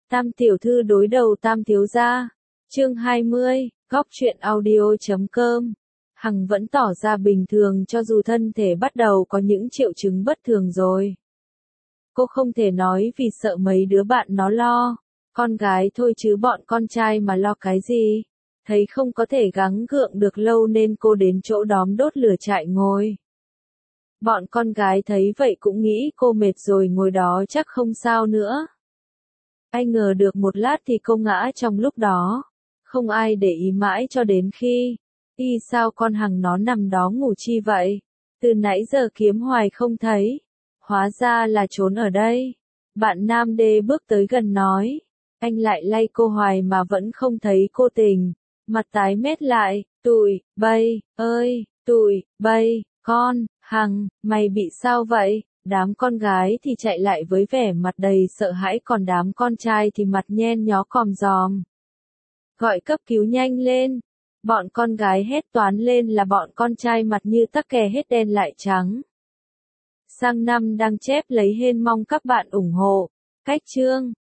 Tam tiểu thư đối đầu Tam thiếu gia. Chương 20, góc truyện audio.com. Hằng vẫn tỏ ra bình thường cho dù thân thể bắt đầu có những triệu chứng bất thường rồi. Cô không thể nói vì sợ mấy đứa bạn nó lo. Con gái thôi chứ bọn con trai mà lo cái gì. Thấy không có thể gắng gượng được lâu nên cô đến chỗ đóm đốt lửa trại ngồi. Bọn con gái thấy vậy cũng nghĩ cô mệt rồi ngồi đó chắc không sao nữa. Ai ngờ được một lát thì cô ngã trong lúc đó. Không ai để ý mãi cho đến khi. Sao con Hằng nó nằm đó ngủ chi vậy? Từ nãy giờ kiếm hoài không thấy. Hóa ra là trốn ở đây. Bạn Nam Đê bước tới gần nói. Anh lại lay cô hoài mà vẫn không thấy cô tỉnh. Mặt tái mét lại. Tụi bay ơi, tụi bay, con Hằng, mày bị sao vậy? Đám con gái thì chạy lại với vẻ mặt đầy sợ hãi, còn đám con trai thì mặt nhen nhó còm giòm. Gọi cấp cứu nhanh lên. Bọn con gái hét toán lên là bọn con trai mặt như tắc kè hết đen lại trắng. Sang năm đang chép lấy hên, mong các bạn ủng hộ. Cách chương